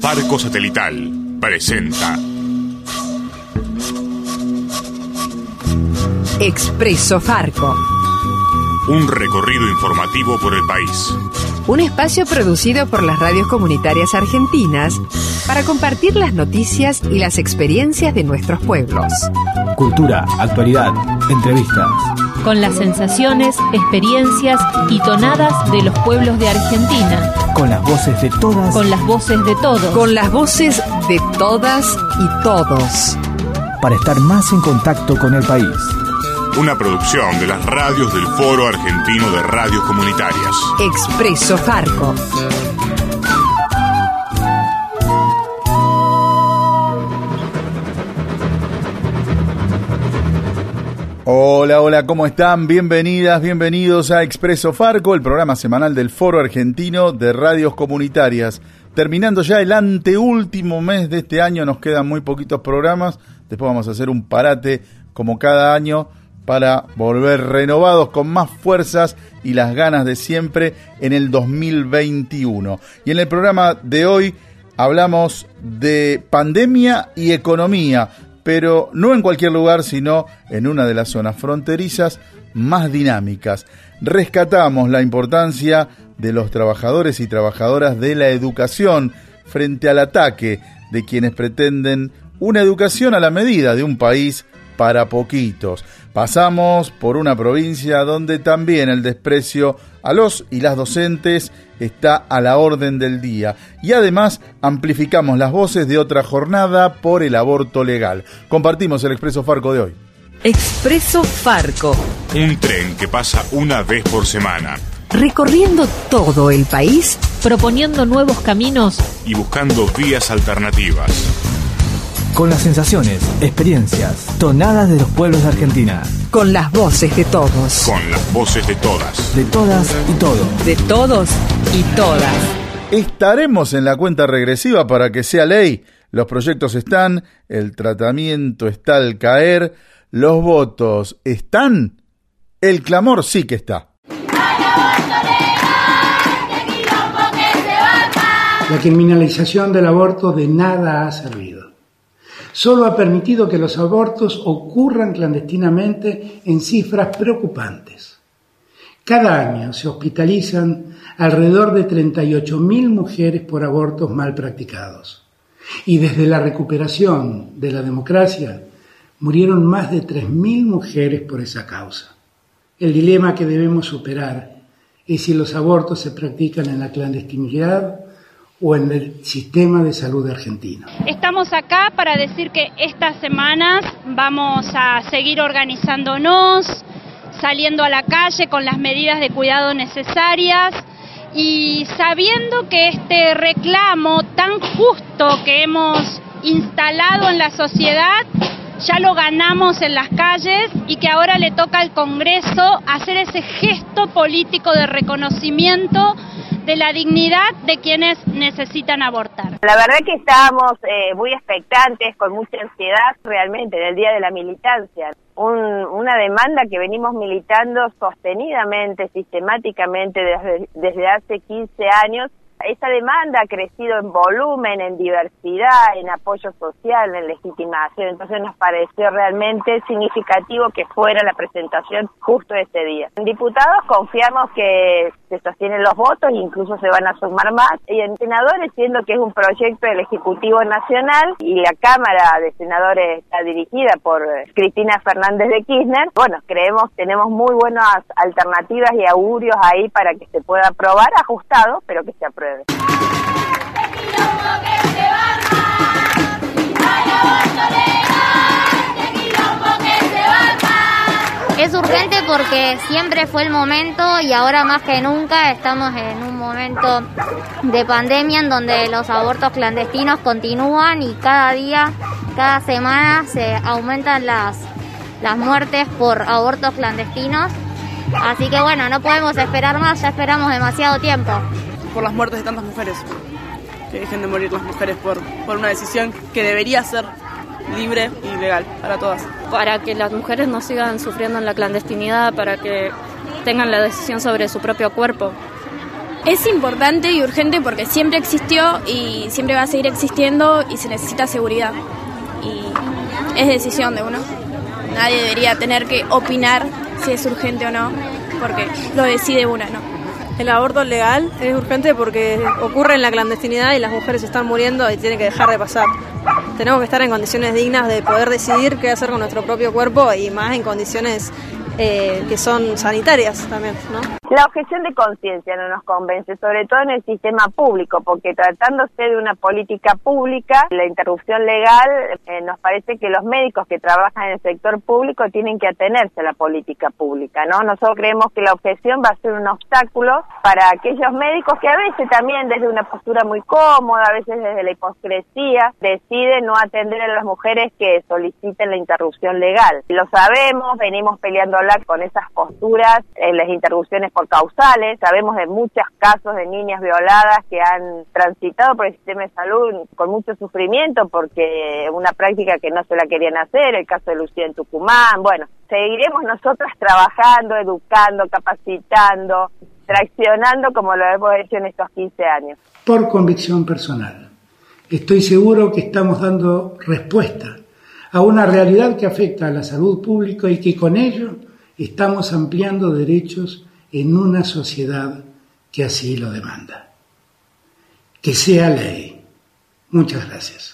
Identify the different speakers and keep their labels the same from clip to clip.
Speaker 1: Farco Satelital presenta
Speaker 2: Expreso Farco.
Speaker 1: Un recorrido informativo por el país.
Speaker 2: Un espacio producido por las radios comunitarias argentinas para compartir las noticias y las experiencias de nuestros pueblos.
Speaker 3: Cultura, actualidad, entrevistas.
Speaker 4: Con las sensaciones, experiencias y tonadas de los pueblos de Argentina.
Speaker 3: Con las voces de todas.
Speaker 4: Con las voces de todos.
Speaker 2: Con las voces de todas y todos.
Speaker 3: Para estar más en contacto con el país.
Speaker 1: Una producción de las radios del Foro Argentino de Radios Comunitarias.
Speaker 2: Expreso Farco.
Speaker 5: Hola, ¿cómo están? Bienvenidas, bienvenidos a Expreso Farco, el programa semanal del Foro Argentino de Radios Comunitarias. Terminando ya el anteúltimo mes de este año, nos quedan muy poquitos programas. Después vamos a hacer un parate como cada año para volver renovados con más fuerzas y las ganas de siempre en el 2021. Y en el programa de hoy hablamos de pandemia y economía, pero no en cualquier lugar, sino en una de las zonas fronterizas más dinámicas. Rescatamos la importancia de los trabajadores y trabajadoras de la educación frente al ataque de quienes pretenden una educación a la medida de un país para poquitos. Pasamos por una provincia donde también el desprecio a los y las docentes está a la orden del día. Y además amplificamos las voces de otra jornada por el aborto legal. Compartimos el Expreso Farco de hoy.
Speaker 2: Expreso Farco.
Speaker 1: Un tren que pasa una vez por semana.
Speaker 2: Recorriendo todo el país.
Speaker 4: Proponiendo nuevos caminos.
Speaker 1: Y buscando vías alternativas.
Speaker 3: Con las sensaciones, experiencias, tonadas de los pueblos de Argentina.
Speaker 2: Con las voces de todos.
Speaker 1: Con las voces de todas.
Speaker 3: De todas y todos.
Speaker 2: De todos y todas.
Speaker 5: Estaremos en la cuenta regresiva para que sea ley. Los proyectos están, el tratamiento está al caer, los votos están, el clamor sí que está.
Speaker 6: La criminalización del aborto de nada ha servido. Solo ha permitido que los abortos ocurran clandestinamente en cifras preocupantes. Cada año se hospitalizan alrededor de 38.000 mujeres por abortos mal practicados. Y desde la recuperación de la democracia, murieron más de 3.000 mujeres por esa causa. El dilema que debemos superar es si los abortos se practican en la clandestinidad o en el sistema de salud argentino.
Speaker 7: Estamos acá para decir que estas semanas vamos a seguir organizándonos, saliendo a la calle con las medidas de cuidado necesarias y sabiendo que este reclamo tan justo que hemos instalado en la sociedad ya lo ganamos en las calles y que ahora le toca al Congreso hacer ese gesto político de reconocimiento de la dignidad de quienes necesitan abortar.
Speaker 8: La verdad que estábamos muy expectantes, con mucha ansiedad realmente, del Día de la Militancia. Una demanda que venimos militando sostenidamente, sistemáticamente desde hace 15 años. Esta demanda ha crecido en volumen, en diversidad, en apoyo social, en legitimación. Entonces nos pareció realmente significativo que fuera la presentación justo ese día. En diputados confiamos que se sostienen los votos e incluso se van a sumar más. Y en senadores, siendo que es un proyecto del Ejecutivo Nacional y la Cámara de Senadores está dirigida por Cristina Fernández de Kirchner, bueno, tenemos muy buenas alternativas y augurios ahí para que se pueda aprobar, ajustado, pero que se apruebe.
Speaker 9: Es urgente porque siempre fue el momento y ahora más que nunca estamos en un momento de pandemia en donde los abortos clandestinos continúan y cada día, cada semana se aumentan las muertes por abortos clandestinos. Así que bueno, no podemos esperar más, ya esperamos demasiado tiempo.
Speaker 10: Por las muertes de tantas mujeres, que dejen de morir las mujeres por una decisión que debería ser libre y legal para todas.
Speaker 11: Para que las mujeres no sigan sufriendo en la clandestinidad, para que tengan la decisión sobre su propio cuerpo. Es importante y urgente porque siempre existió y siempre va a seguir existiendo y se necesita seguridad. Y es decisión de uno. Nadie debería tener que opinar si es urgente o no, porque lo decide una, ¿no?
Speaker 12: El aborto legal es urgente porque ocurre en la clandestinidad y las mujeres están muriendo y tiene que dejar de pasar. Tenemos que estar en condiciones dignas de poder decidir qué hacer con nuestro propio cuerpo y más en condiciones que son sanitarias también, ¿no?
Speaker 8: La objeción de conciencia no nos convence, sobre todo en el sistema público, porque tratándose de una política pública, la interrupción legal, nos parece que los médicos que trabajan en el sector público tienen que atenerse a la política pública, ¿no? Nosotros creemos que la objeción va a ser un obstáculo para aquellos médicos que a veces también desde una postura muy cómoda, a veces desde la hipocresía, deciden no atender a las mujeres que soliciten la interrupción legal. Lo sabemos, venimos peleando con esas posturas en las interrupciones por causales. Sabemos de muchos casos de niñas violadas que han transitado por el sistema de salud con mucho sufrimiento porque una práctica que no se la querían hacer, el caso de Lucía en Tucumán. Bueno, seguiremos nosotras trabajando, educando, capacitando, traccionando como lo hemos hecho en estos 15 años.
Speaker 6: Por convicción personal, estoy seguro que estamos dando respuesta a una realidad que afecta a la salud pública y que con ello estamos ampliando derechos en una sociedad que así lo demanda. Que sea ley. Muchas gracias.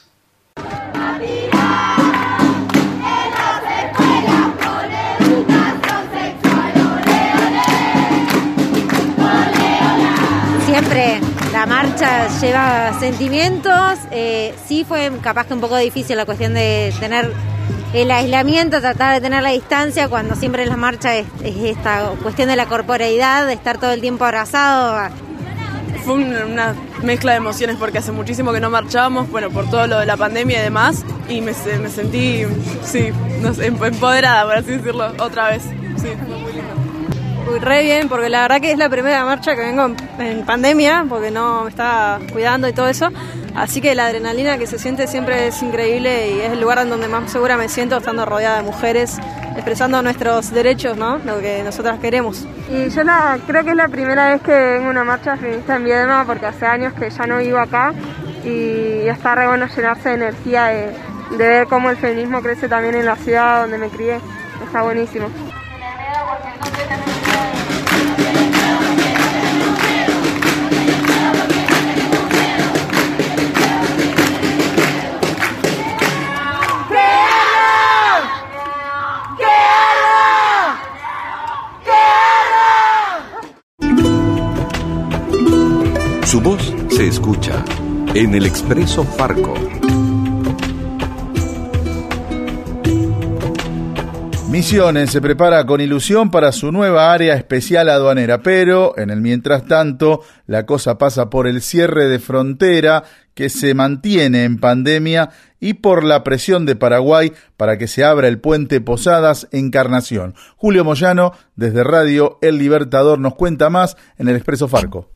Speaker 13: Siempre la marcha lleva sentimientos. Sí fue capaz que un poco difícil la cuestión de tener el aislamiento, tratar de tener la distancia, cuando siempre en la marcha es esta cuestión de la corporeidad, de estar todo el tiempo abrazado.
Speaker 10: Fue una mezcla de emociones porque hace muchísimo que no marchábamos, bueno, por todo lo de la pandemia y demás, y me sentí, sí, no sé, empoderada, por así decirlo, otra vez. Sí, fue muy lindo.
Speaker 12: Uy, re bien, porque la verdad que es la primera marcha que vengo en pandemia, porque no me estaba cuidando y todo eso. Así que la adrenalina que se siente siempre es increíble y es el lugar en donde más segura me siento, estando rodeada de mujeres, expresando nuestros derechos, ¿no? Lo que nosotras queremos.
Speaker 14: Y yo creo que es la primera vez que vengo a una marcha feminista en Viedma, porque hace años que ya no vivo acá y está re bueno llenarse de energía de ver cómo el feminismo crece también en la ciudad donde me crié. Está buenísimo.
Speaker 15: Su voz se escucha en el Expreso Farco.
Speaker 5: Misiones se prepara con ilusión para su nueva área especial aduanera, pero en el mientras tanto la cosa pasa por el cierre de frontera que se mantiene en pandemia y por la presión de Paraguay para que se abra el puente Posadas-Encarnación. Julio Moyano, desde Radio El Libertador, nos cuenta más en el Expreso Farco.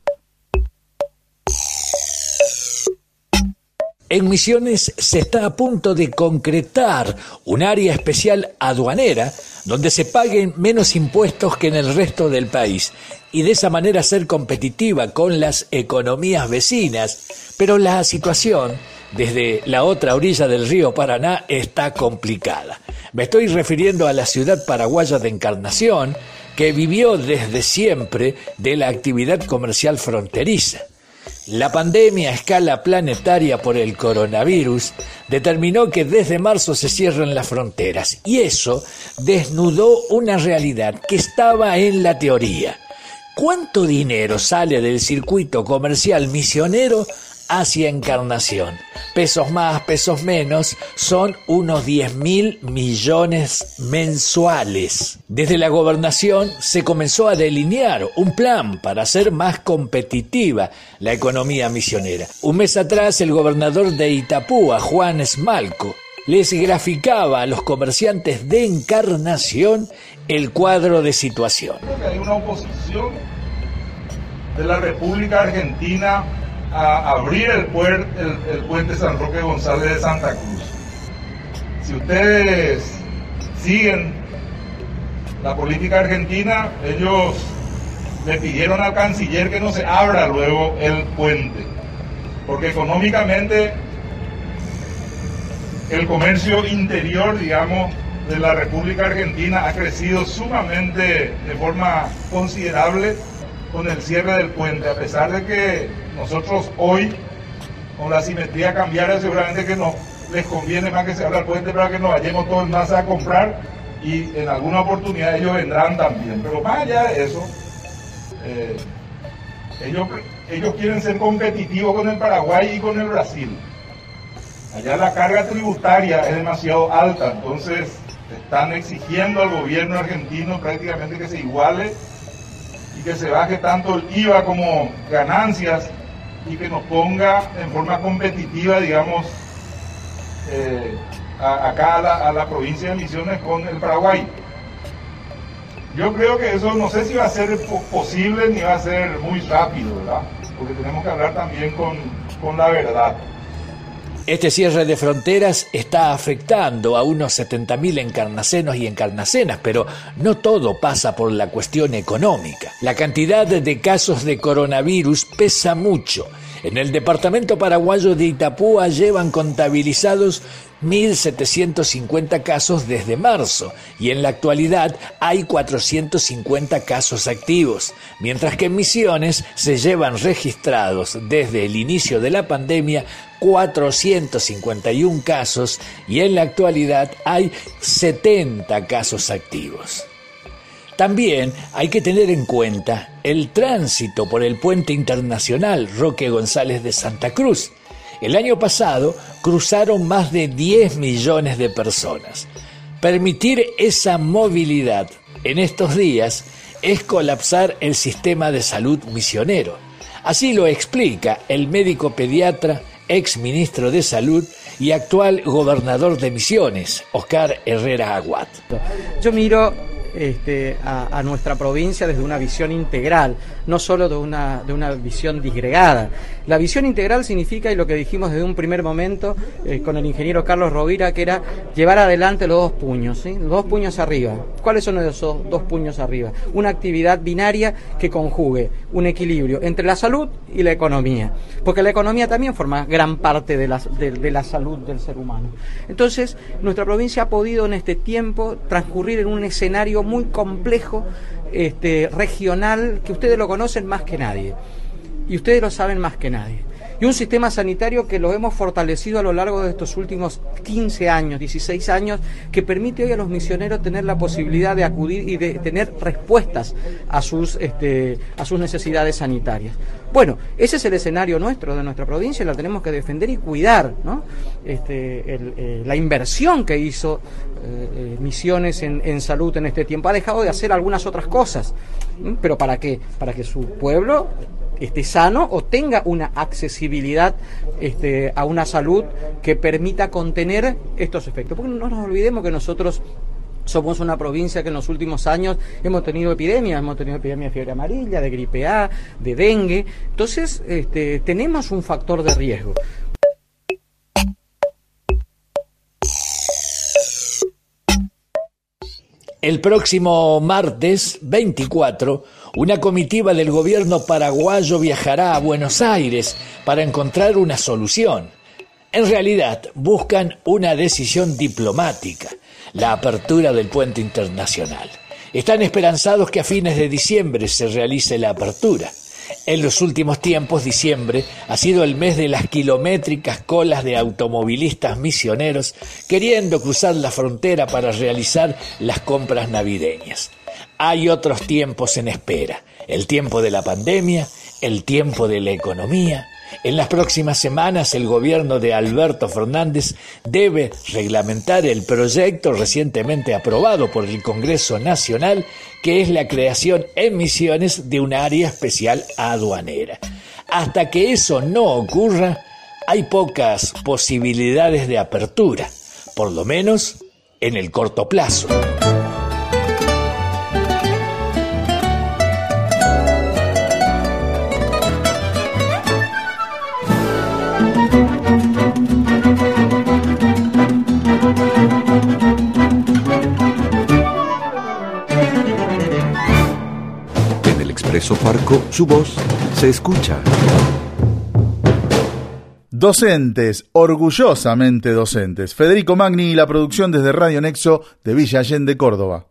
Speaker 16: En Misiones se está a punto de concretar un área especial aduanera donde se paguen menos impuestos que en el resto del país y de esa manera ser competitiva con las economías vecinas. Pero la situación desde la otra orilla del río Paraná está complicada. Me estoy refiriendo a la ciudad paraguaya de Encarnación, que vivió desde siempre de la actividad comercial fronteriza. La pandemia a escala planetaria por el coronavirus determinó que desde marzo se cierren las fronteras y eso desnudó una realidad que estaba en la teoría. ¿Cuánto dinero sale del circuito comercial misionero hacia Encarnación? Pesos más, pesos menos, son unos 10.000 millones mensuales. Desde la gobernación se comenzó a delinear un plan para hacer más competitiva la economía misionera. Un mes atrás el gobernador de Itapúa, Juan Esmalco, les graficaba a los comerciantes de Encarnación el cuadro de situación.
Speaker 17: Creo que hay una oposición de la República Argentina a abrir el puente San Roque González de Santa Cruz. Si ustedes siguen la política argentina, ellos le pidieron al canciller que no se abra luego el puente, porque económicamente el comercio interior, digamos, de la República Argentina ha crecido sumamente de forma considerable con el cierre del puente, a pesar de que nosotros hoy, con la simetría cambiaria, seguramente que les conviene más que se abra el puente para que nos vayamos todos en masa a comprar, y en alguna oportunidad ellos vendrán también. Pero más allá de eso, ellos quieren ser competitivos con el Paraguay y con el Brasil. Allá la carga tributaria es demasiado alta, entonces están exigiendo al gobierno argentino prácticamente que se iguale y que se baje tanto el IVA como ganancias y que nos ponga en forma competitiva, digamos, acá a la provincia de Misiones con el Paraguay. Yo creo que eso no sé si va a ser posible ni va a ser muy rápido, ¿verdad? Porque tenemos que hablar también con la verdad.
Speaker 16: Este cierre de fronteras está afectando a unos 70.000 encarnacenos y encarnacenas, pero no todo pasa por la cuestión económica. La cantidad de casos de coronavirus pesa mucho. En el departamento paraguayo de Itapúa llevan contabilizados 1.750 casos desde marzo y en la actualidad hay 450 casos activos, mientras que en Misiones se llevan registrados desde el inicio de la pandemia 451 casos y en la actualidad hay 70 casos activos. También hay que tener en cuenta el tránsito por el puente internacional Roque González de Santa Cruz. El año pasado cruzaron más de 10 millones de personas. Permitir esa movilidad en estos días es colapsar el sistema de salud misionero. Así lo explica el médico pediatra, ex ministro de Salud y actual gobernador de Misiones, Oscar Herrera Aguat.
Speaker 18: Yo miro a nuestra provincia desde una visión integral, no solo de una visión disgregada. La visión integral significa, y lo que dijimos desde un primer momento con el ingeniero Carlos Rovira, que era llevar adelante los dos puños, ¿sí? Los dos puños arriba. ¿Cuáles son esos dos puños arriba? Una actividad binaria que conjugue un equilibrio entre la salud y la economía, porque la economía también forma gran parte de la salud del ser humano. Entonces, nuestra provincia ha podido en este tiempo transcurrir en un escenario muy complejo, regional, que ustedes lo conocen más que nadie y ustedes lo saben más que nadie, y un sistema sanitario que lo hemos fortalecido a lo largo de estos últimos 15 años, 16 años, que permite hoy a los misioneros tener la posibilidad de acudir y de tener respuestas a sus necesidades sanitarias. Bueno, ese es el escenario nuestro, de nuestra provincia, y la tenemos que defender y cuidar, ¿no? La inversión que hizo Misiones en salud en este tiempo ha dejado de hacer algunas otras cosas, pero ¿para qué? Para que su pueblo esté sano o tenga una accesibilidad a una salud que permita contener estos efectos. Porque no nos olvidemos que nosotros somos una provincia que en los últimos años hemos tenido epidemias de fiebre amarilla, de gripe A, de dengue. Entonces, tenemos un factor de riesgo.
Speaker 16: El próximo martes 24, una comitiva del gobierno paraguayo viajará a Buenos Aires para encontrar una solución. En realidad, buscan una decisión diplomática, la apertura del puente internacional. Están esperanzados que a fines de diciembre se realice la apertura. En los últimos tiempos, diciembre ha sido el mes de las kilométricas colas de automovilistas misioneros queriendo cruzar la frontera para realizar las compras navideñas. Hay otros tiempos en espera, el tiempo de la pandemia, el tiempo de la economía. En las próximas semanas el gobierno de Alberto Fernández debe reglamentar el proyecto recientemente aprobado por el Congreso Nacional, que es la creación en Misiones de un área especial aduanera. Hasta que eso no ocurra, hay pocas posibilidades de apertura, por lo menos en el corto plazo.
Speaker 15: Expreso Farco, su voz se escucha.
Speaker 5: Docentes, orgullosamente docentes. Federico Magni y la producción desde Radio Nexo de Villa Allende, Córdoba.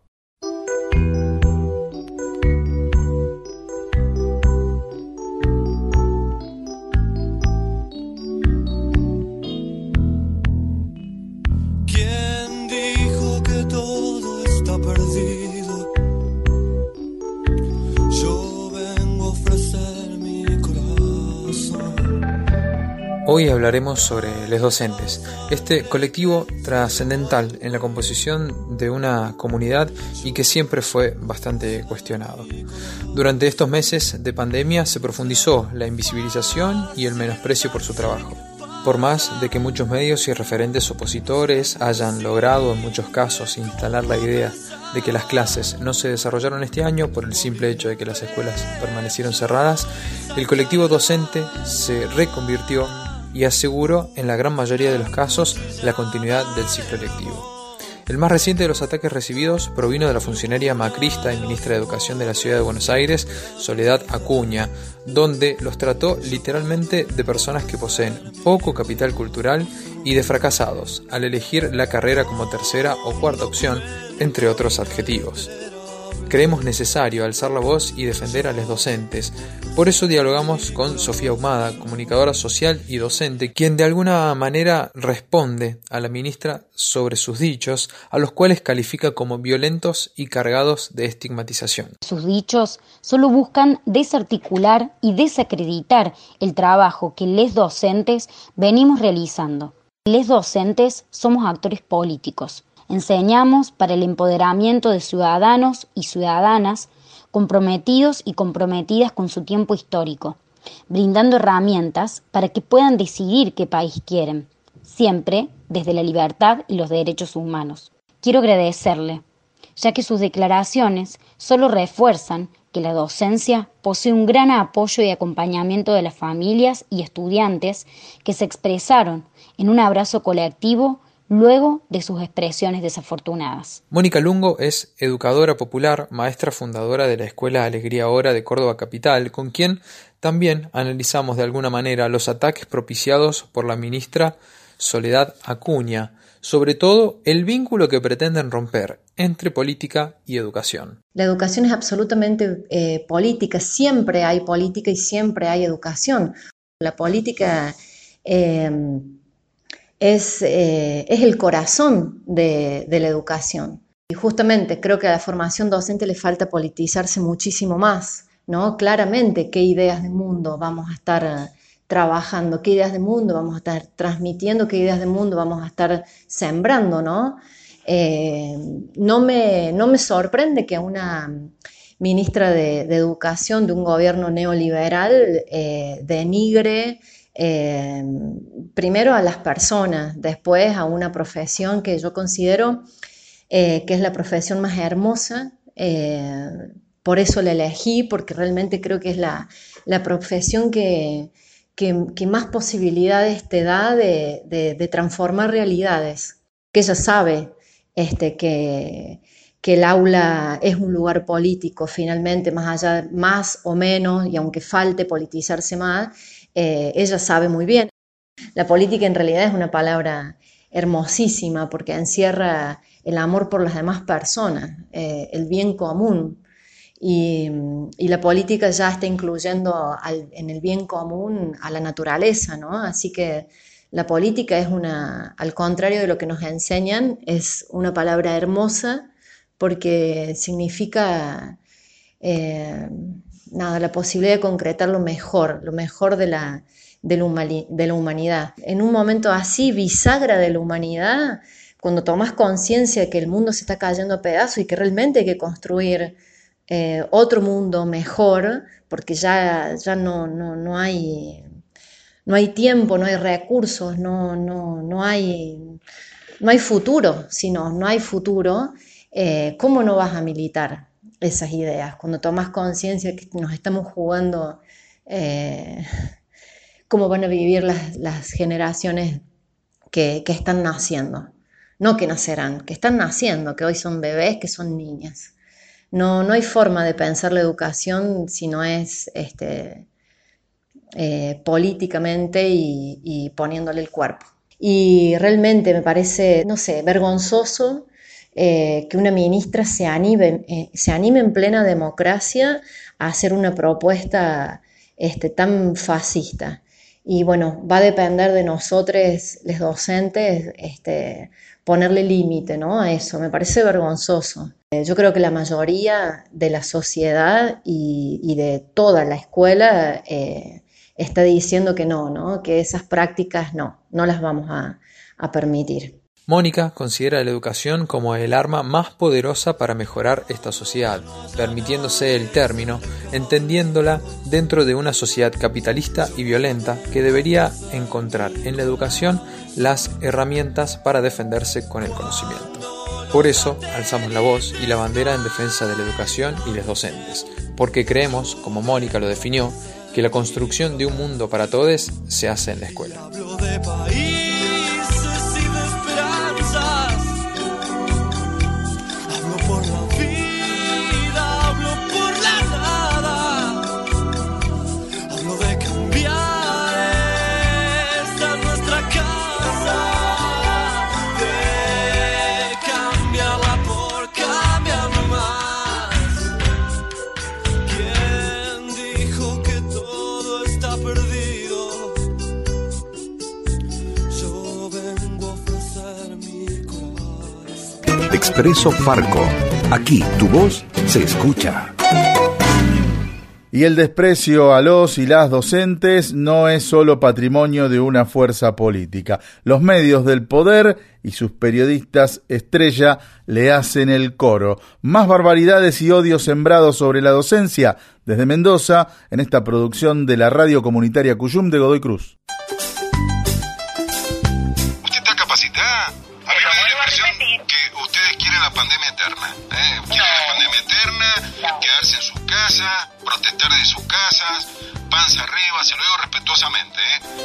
Speaker 19: Hoy hablaremos sobre les docentes, este colectivo trascendental en la composición de una comunidad y que siempre fue bastante cuestionado. Durante estos meses de pandemia se profundizó la invisibilización y el menosprecio por su trabajo. Por más de que muchos medios y referentes opositores hayan logrado en muchos casos instalar la idea de que las clases no se desarrollaron este año por el simple hecho de que las escuelas permanecieron cerradas, el colectivo docente se reconvirtió y aseguró en la gran mayoría de los casos la continuidad del ciclo lectivo. El más reciente de los ataques recibidos provino de la funcionaria macrista y ministra de Educación de la Ciudad de Buenos Aires, Soledad Acuña, donde los trató literalmente de personas que poseen poco capital cultural y de fracasados, al elegir la carrera como tercera o cuarta opción, entre otros adjetivos. Creemos necesario alzar la voz y defender a los docentes. Por eso dialogamos con Sofía Ahumada, comunicadora social y docente, quien de alguna manera responde a la ministra sobre sus dichos, a los cuales califica como violentos y cargados de estigmatización.
Speaker 20: Sus dichos solo buscan desarticular y desacreditar el trabajo que les docentes venimos realizando. Les docentes somos actores políticos. Enseñamos para el empoderamiento de ciudadanos y ciudadanas comprometidos y comprometidas con su tiempo histórico, brindando herramientas para que puedan decidir qué país quieren, siempre desde la libertad y los derechos humanos. Quiero agradecerle, ya que sus declaraciones solo refuerzan que la docencia posee un gran apoyo y acompañamiento de las familias y estudiantes que se expresaron en un abrazo colectivo luego de sus expresiones desafortunadas.
Speaker 19: Mónica Lungo es educadora popular, maestra fundadora de la Escuela Alegría Ahora de Córdoba Capital, con quien también analizamos de alguna manera los ataques propiciados por la ministra Soledad Acuña, sobre todo el vínculo que pretenden romper entre política y educación.
Speaker 21: La educación es absolutamente política, siempre hay política y siempre hay educación. La política es el corazón de la educación. Y justamente creo que a la formación docente le falta politizarse muchísimo más, ¿no? Claramente qué ideas de mundo vamos a estar trabajando, qué ideas de mundo vamos a estar transmitiendo, qué ideas de mundo vamos a estar sembrando, ¿no? No me sorprende que una ministra de Educación de un gobierno neoliberal denigre primero a las personas, después a una profesión que yo considero que es la profesión más hermosa, por eso la elegí, porque realmente creo que es la profesión que más posibilidades te da de transformar realidades, que ella sabe que el aula es un lugar político finalmente, más o menos, y aunque falte politizarse más, ella sabe muy bien. La política en realidad es una palabra hermosísima porque encierra el amor por las demás personas, el bien común, y la política ya está incluyendo en el bien común a la naturaleza, ¿no? Así que la política es al contrario de lo que nos enseñan, es una palabra hermosa porque significa la posibilidad de concretar lo mejor de la humanidad. En un momento así, bisagra de la humanidad, cuando tomas conciencia de que el mundo se está cayendo a pedazos y que realmente hay que construir otro mundo mejor, porque ya no hay tiempo, no hay recursos, no hay futuro, no hay futuro, ¿cómo no vas a militar esas ideas? Cuando tomas conciencia que nos estamos jugando cómo van a vivir las generaciones que están naciendo, no que nacerán, que están naciendo, que hoy son bebés, que son niñas. No hay forma de pensar la educación si no es políticamente y poniéndole el cuerpo. Y realmente me parece, vergonzoso que una ministra se anime en plena democracia a hacer una propuesta tan fascista. Y bueno, va a depender de nosotros, los docentes, ponerle límite, ¿no?, a eso. Me parece vergonzoso. Yo creo que la mayoría de la sociedad y de toda la escuela está diciendo que no, que esas prácticas no las vamos a permitir.
Speaker 19: Mónica considera la educación como el arma más poderosa para mejorar esta sociedad, permitiéndose el término, entendiéndola dentro de una sociedad capitalista y violenta que debería encontrar en la educación las herramientas para defenderse con el conocimiento. Por eso alzamos la voz y la bandera en defensa de la educación y los docentes, porque creemos, como Mónica lo definió, que la construcción de un mundo para todos se hace en la escuela.
Speaker 15: Expreso Farco. Aquí tu voz se escucha.
Speaker 5: Y el desprecio a los y las docentes no es solo patrimonio de una fuerza política. Los medios del poder y sus periodistas estrella le hacen el coro. Más barbaridades y odios sembrados sobre la docencia desde Mendoza en esta producción de la radio comunitaria Cuyum de Godoy Cruz.
Speaker 4: ¿Usted está capacitada? A mí me da la impresión que ustedes quieren la pandemia eterna. Quieren la pandemia eterna, quedarse en sus casas, protestar de sus casas, panza arriba, se lo digo respetuosamente.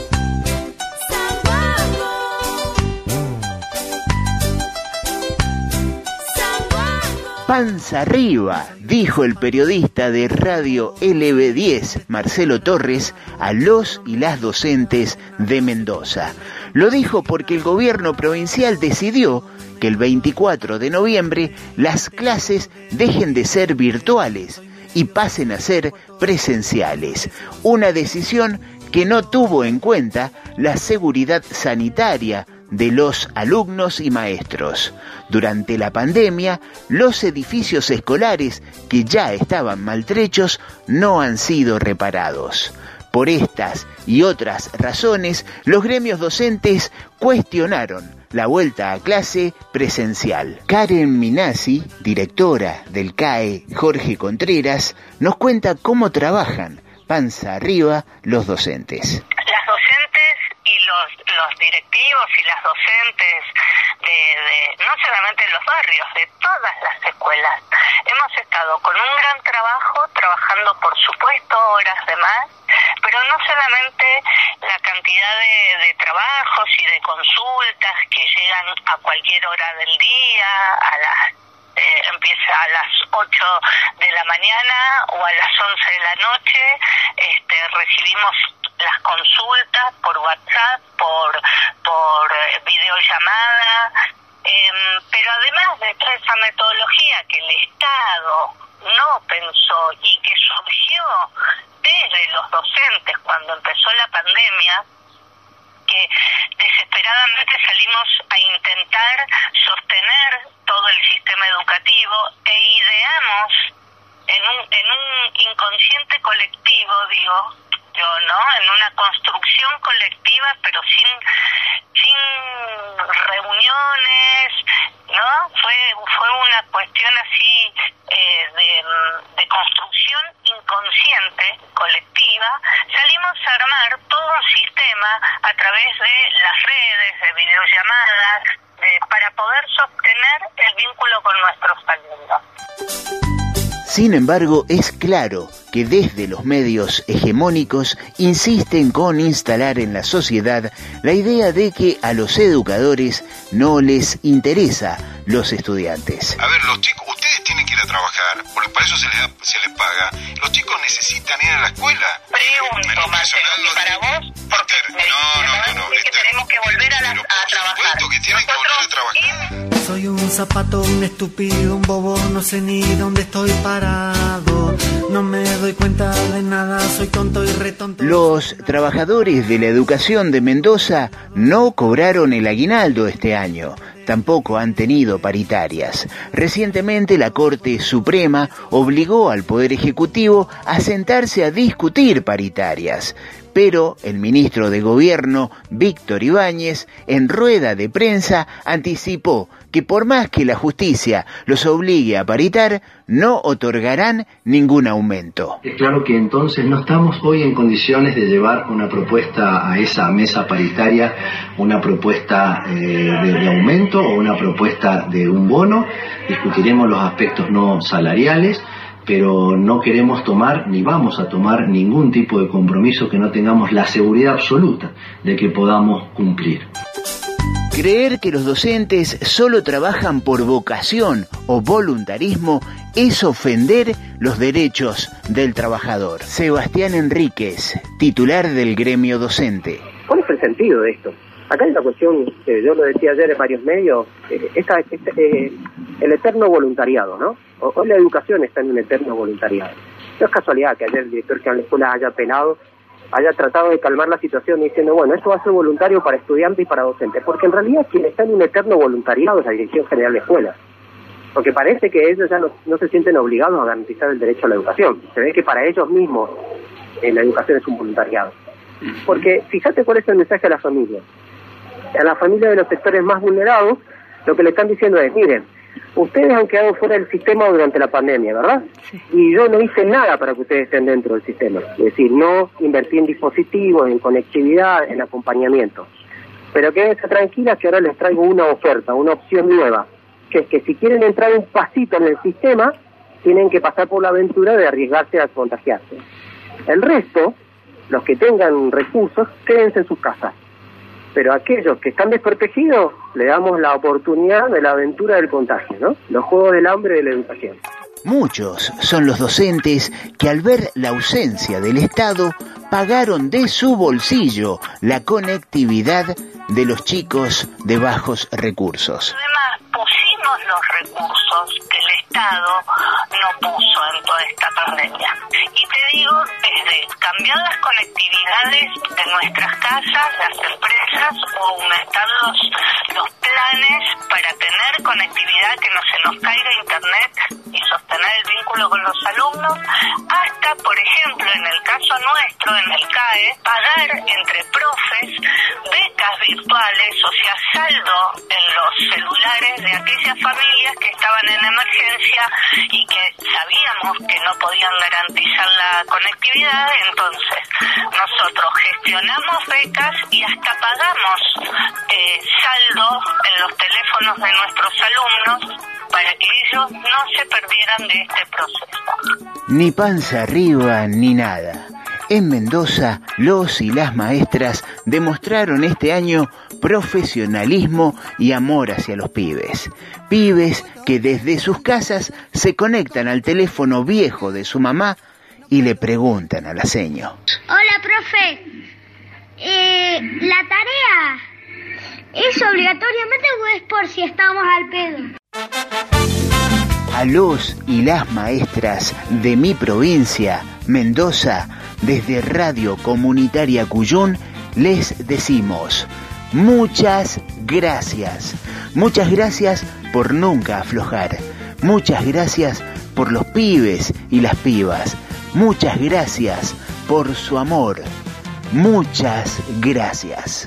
Speaker 22: Panza arriba, dijo el periodista de Radio LB10, Marcelo Torres, a los y las docentes de Mendoza. Lo dijo porque el gobierno provincial decidió que el 24 de noviembre las clases dejen de ser virtuales y pasen a ser presenciales. Una decisión que no tuvo en cuenta la seguridad sanitaria de los alumnos y maestros. Durante la pandemia, los edificios escolares que ya estaban maltrechos no han sido reparados. Por estas y otras razones, los gremios docentes cuestionaron la vuelta a clase presencial. Karen Minasi, directora del CAE Jorge Contreras, nos cuenta cómo trabajan panza arriba los docentes.
Speaker 23: Las docentes y los directivos y las docentes de no solamente los barrios, de todas las escuelas, hemos estado con un gran trabajo, trabajando por supuesto horas de más, pero no solamente la cantidad de trabajos y de consultas que llegan a cualquier hora del día, empieza a las 8 de la mañana o a las 11 de la noche, recibimos las consultas por WhatsApp, por videollamada, pero además de toda esa metodología que el Estado no pensó y que surgió desde los docentes cuando empezó la pandemia, que desesperadamente salimos a intentar sostener todo el sistema educativo e ideamos en un inconsciente colectivo, digo yo, ¿no? En una construcción colectiva, pero sin reuniones, ¿no? Fue una cuestión así de construcción inconsciente colectiva. Salimos a armar todo un sistema a través de las redes, de videollamadas, para poder sostener el vínculo con nuestros alumnos.
Speaker 22: Sin embargo, es claro que desde los medios hegemónicos insisten con instalar en la sociedad la idea de que a los educadores no les interesa los estudiantes.
Speaker 4: A ver, los chicos, ustedes tienen que ir a trabajar, por para eso se les paga. Los chicos necesitan ir a la escuela.
Speaker 23: Pregunto, Marcelo, si para vos, porque no, que tenemos que volver a trabajar.
Speaker 4: Que tienen que volver a trabajar.
Speaker 1: Soy un zapato, un estúpido, un bobo, no sé ni dónde estoy parado. No me doy cuenta de nada, soy tonto y retonto.
Speaker 22: Los trabajadores de la educación de Mendoza no cobraron el aguinaldo este año. Tampoco han tenido paritarias. Recientemente la Corte Suprema obligó al Poder Ejecutivo a sentarse a discutir paritarias. Pero el ministro de Gobierno, Víctor Ibáñez, en rueda de prensa anticipó que por más que la justicia los obligue a paritar, no otorgarán ningún aumento.
Speaker 2: Es claro que entonces no estamos hoy en condiciones de llevar una propuesta a esa mesa paritaria, una propuesta de aumento o una propuesta de un bono. Discutiremos los aspectos no salariales, pero no queremos tomar ni vamos a tomar ningún tipo de compromiso que no tengamos la seguridad absoluta de que podamos cumplir.
Speaker 22: Creer que los docentes solo trabajan por vocación o voluntarismo es ofender los derechos del trabajador. Sebastián Enríquez, titular del gremio docente.
Speaker 3: ¿Cuál es el sentido de esto? Acá hay una cuestión, yo lo decía ayer en varios medios, el eterno voluntariado, ¿no? Hoy la educación está en un eterno voluntariado. No es casualidad que ayer el director general de la escuela haya tratado de calmar la situación diciendo, bueno, esto va a ser voluntario para estudiantes y para docentes, porque en realidad quien está en un eterno voluntariado es la Dirección General de Escuelas, porque parece que ellos ya no se sienten obligados a garantizar el derecho a la educación. Se ve que para ellos mismos la educación es un voluntariado. Porque fíjate cuál es el mensaje a la familia. A la familia de los sectores más vulnerados, lo que le están diciendo es, miren, ustedes han quedado fuera del sistema durante la pandemia, ¿verdad? Sí. Y yo no hice nada para que ustedes estén dentro del sistema. Es decir, no invertí en dispositivos, en conectividad, en acompañamiento. Pero quédense tranquilas que ahora les traigo una oferta, una opción nueva, que es que si quieren entrar un pasito en el sistema, tienen que pasar por la aventura de arriesgarse a contagiarse. El resto, los que tengan recursos, quédense en sus casas. Pero a aquellos que están desprotegidos, le damos la oportunidad de la aventura del contagio, ¿no? Los juegos del hambre de la educación.
Speaker 22: Muchos son los docentes que al ver la ausencia del Estado, pagaron de su bolsillo la conectividad de los chicos de bajos recursos.
Speaker 23: Además, pusimos los recursos que el Estado no puso en toda esta pandemia. Y te digo, desde cambiar las conectividades de nuestras casas, las empresas, o aumentar los planes para tener conectividad, que no se nos caiga internet y sostener el vínculo con los alumnos, hasta, por ejemplo, en el caso nuestro, en el CAE, pagar entre profes becas virtuales, o sea, saldo en los celulares de aquellas familias que estaban en emergencia y que sabíamos que no podían garantizar la conectividad. Entonces nosotros gestionamos becas y hasta pagamos saldo en los teléfonos de nuestros alumnos para que ellos no se perdieran de este proceso.
Speaker 22: Ni panza arriba ni nada. En Mendoza, los y las maestras demostraron este año profesionalismo y amor hacia los pibes. Pibes que desde sus casas se conectan al teléfono viejo de su mamá y le preguntan a la seño.
Speaker 24: Hola, profe. ¿La tarea es obligatoriamente o es por si estamos al pedo?
Speaker 22: A los y las maestras de mi provincia, Mendoza, desde Radio Comunitaria Cuyún, les decimos muchas gracias. Muchas gracias por nunca aflojar. Muchas gracias por los pibes y las pibas. Muchas gracias por su amor. Muchas gracias.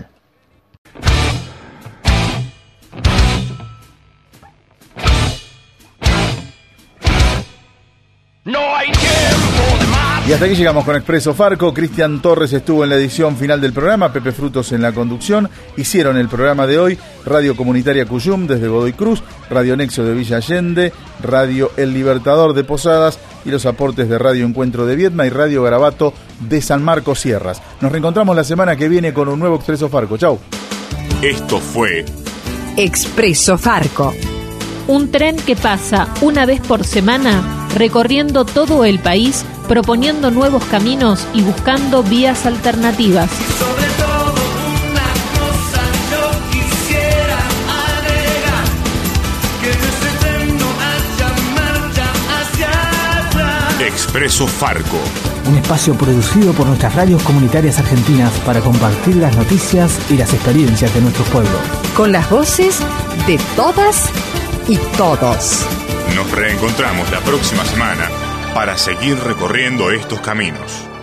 Speaker 5: No hay tiempo de más. Y hasta aquí llegamos con Expreso Farco. Cristian Torres estuvo en la edición final del programa, Pepe Frutos en la conducción. Hicieron el programa de hoy Radio Comunitaria Cuyum desde Godoy Cruz, Radio Nexo de Villa Allende, Radio El Libertador de Posadas y los aportes de Radio Encuentro de Viedma y Radio Garabato de San Marcos Sierras. Nos reencontramos la semana que viene con un nuevo Expreso Farco. Chau.
Speaker 15: Esto fue
Speaker 25: Expreso Farco.
Speaker 26: Un tren que pasa una vez por semana
Speaker 7: recorriendo todo el país, proponiendo nuevos caminos y buscando vías alternativas.
Speaker 1: Sobre todo una cosa yo quisiera agregar, que en ese tren no haya marcha hacia atrás.
Speaker 8: Expreso Farco.
Speaker 9: Un espacio producido por nuestras radios comunitarias argentinas para compartir las noticias y las experiencias de nuestros pueblos.
Speaker 11: Con las voces de todas y todos.
Speaker 8: Nos reencontramos la próxima semana para seguir recorriendo estos caminos.